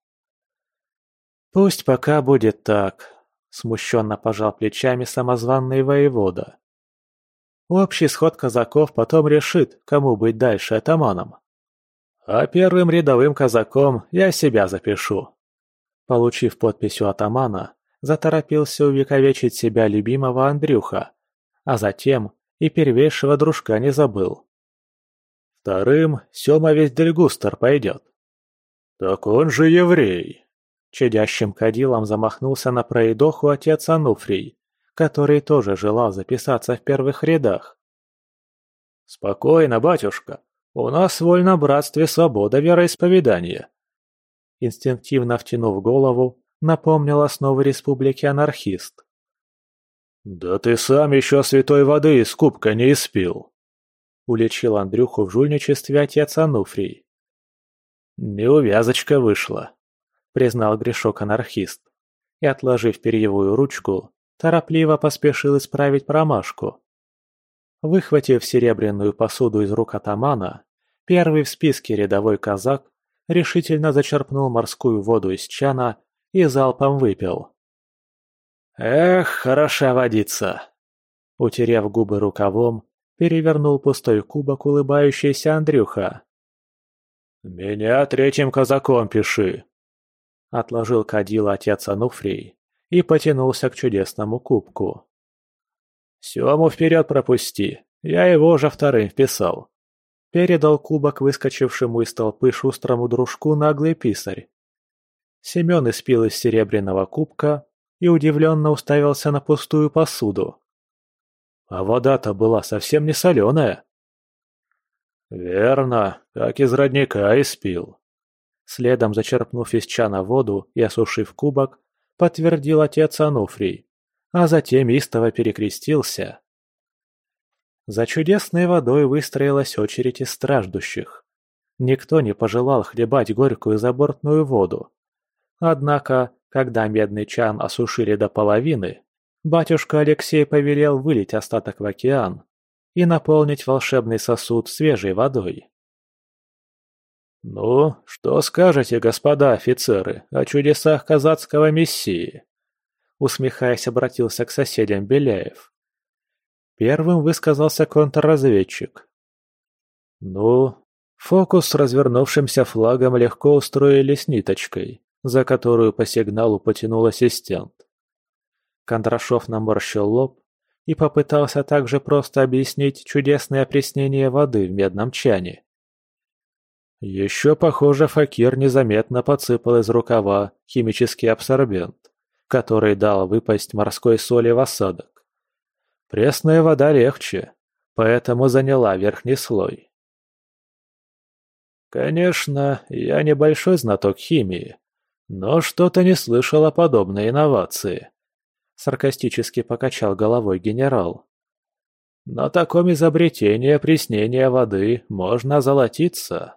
«Пусть пока будет так», — смущенно пожал плечами самозванный воевода. «Общий сход казаков потом решит, кому быть дальше атаманом. А первым рядовым казаком я себя запишу». Получив подпись у атамана, заторопился увековечить себя любимого Андрюха, а затем и первейшего дружка не забыл. «Вторым Сёма Вездельгустер пойдет». «Так он же еврей!» Чадящим кадилом замахнулся на пройдоху отец Ануфрий, который тоже желал записаться в первых рядах. «Спокойно, батюшка, у нас в вольном братстве свобода вероисповедания». Инстинктивно втянув голову, напомнил основы республики анархист. «Да ты сам еще святой воды из кубка не испил!» Уличил Андрюху в жульничестве отец Ануфрий. «Неувязочка вышла», — признал грешок-анархист, и, отложив перьевую ручку, торопливо поспешил исправить промашку. Выхватив серебряную посуду из рук атамана, первый в списке рядовой казак решительно зачерпнул морскую воду из чана и залпом выпил. «Эх, хороша водица!» Утерев губы рукавом, перевернул пустой кубок улыбающийся Андрюха. «Меня третьим казаком пиши!» Отложил кадил отец Ануфрий и потянулся к чудесному кубку. «Сему вперед пропусти, я его уже вторым вписал». Передал кубок выскочившему из толпы шустрому дружку наглый писарь. Семен испил из серебряного кубка и удивленно уставился на пустую посуду. «А вода-то была совсем не соленая». «Верно, как из родника испил». Следом зачерпнув из чана воду и осушив кубок, подтвердил отец Ануфрий, а затем истово перекрестился. За чудесной водой выстроилась очередь из страждущих. Никто не пожелал хлебать горькую забортную воду. Однако, когда медный чан осушили до половины, батюшка Алексей повелел вылить остаток в океан и наполнить волшебный сосуд свежей водой. «Ну, что скажете, господа офицеры, о чудесах казацкого мессии?» Усмехаясь, обратился к соседям Беляев. Первым высказался контрразведчик. «Ну, фокус с развернувшимся флагом легко устроили с ниточкой, за которую по сигналу потянул ассистент». Кондрашов наморщил лоб и попытался также просто объяснить чудесное опреснение воды в медном чане. Еще, похоже, Факир незаметно подсыпал из рукава химический абсорбент, который дал выпасть морской соли в осадок. Пресная вода легче, поэтому заняла верхний слой. Конечно, я небольшой знаток химии, но что-то не слышал о подобной инновации. Саркастически покачал головой генерал. На таком изобретении опреснения воды можно золотиться.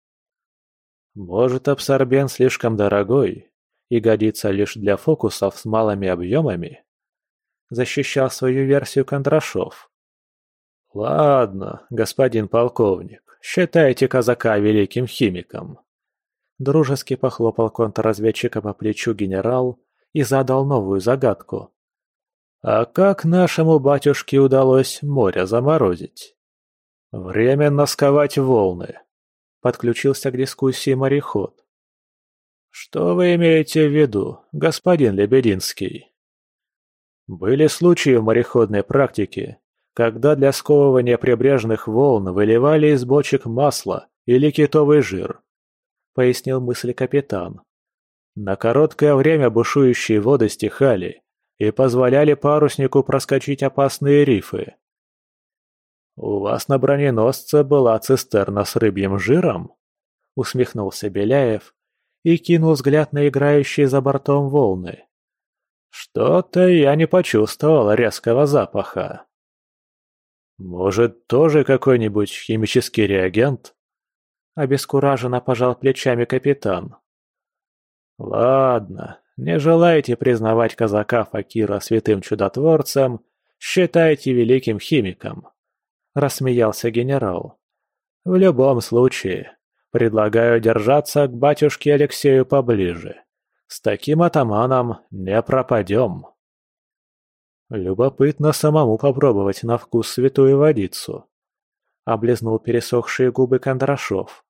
Может, абсорбент слишком дорогой и годится лишь для фокусов с малыми объемами? Защищал свою версию Кондрашов. Ладно, господин полковник, считайте казака великим химиком. Дружески похлопал контрразведчика по плечу генерал и задал новую загадку. А как нашему батюшке удалось море заморозить? Временно сковать волны. Подключился к дискуссии мореход. Что вы имеете в виду, господин Лебединский? Были случаи в мореходной практике, когда для сковывания прибрежных волн выливали из бочек масло или китовый жир, пояснил мысль капитан. На короткое время бушующие воды стихали и позволяли паруснику проскочить опасные рифы. «У вас на броненосце была цистерна с рыбьим жиром?» — усмехнулся Беляев и кинул взгляд на играющие за бортом волны. «Что-то я не почувствовал резкого запаха». «Может, тоже какой-нибудь химический реагент?» — обескураженно пожал плечами капитан. «Ладно, не желаете признавать казака Факира святым чудотворцем, считайте великим химиком», — рассмеялся генерал. «В любом случае, предлагаю держаться к батюшке Алексею поближе. С таким атаманом не пропадем». «Любопытно самому попробовать на вкус святую водицу», — облизнул пересохшие губы Кондрашов.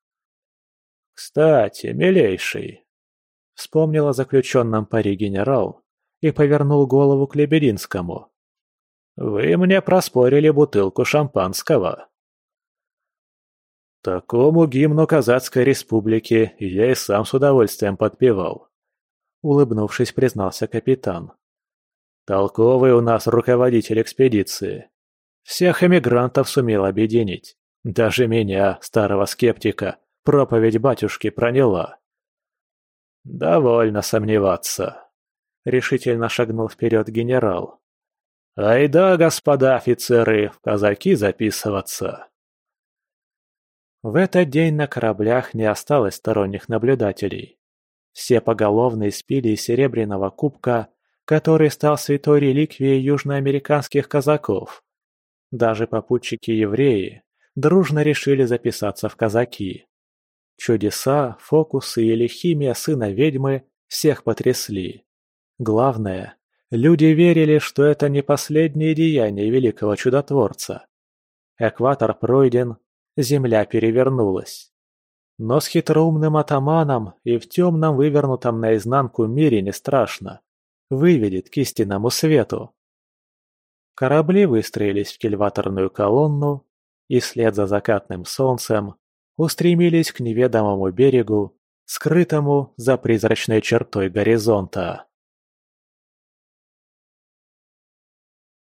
«Кстати, милейший», — вспомнил о заключенном пари генерал и повернул голову к Лебединскому. «Вы мне проспорили бутылку шампанского». «Такому гимну Казацкой Республики я и сам с удовольствием подпевал», — улыбнувшись, признался капитан. «Толковый у нас руководитель экспедиции. Всех эмигрантов сумел объединить. Даже меня, старого скептика, проповедь батюшки проняла». «Довольно сомневаться», — решительно шагнул вперед генерал. «Айда, господа офицеры, в казаки записываться». В этот день на кораблях не осталось сторонних наблюдателей. Все поголовно испили из серебряного кубка, который стал святой реликвией южноамериканских казаков. Даже попутчики-евреи дружно решили записаться в казаки. Чудеса, фокусы или химия сына ведьмы всех потрясли. Главное, люди верили, что это не последнее деяние великого чудотворца. Экватор пройден, земля перевернулась. Но с хитроумным атаманом и в темном вывернутом наизнанку мире не страшно. Выведет к истинному свету. Корабли выстроились в кильваторную колонну и вслед за закатным солнцем устремились к неведомому берегу, скрытому за призрачной чертой горизонта.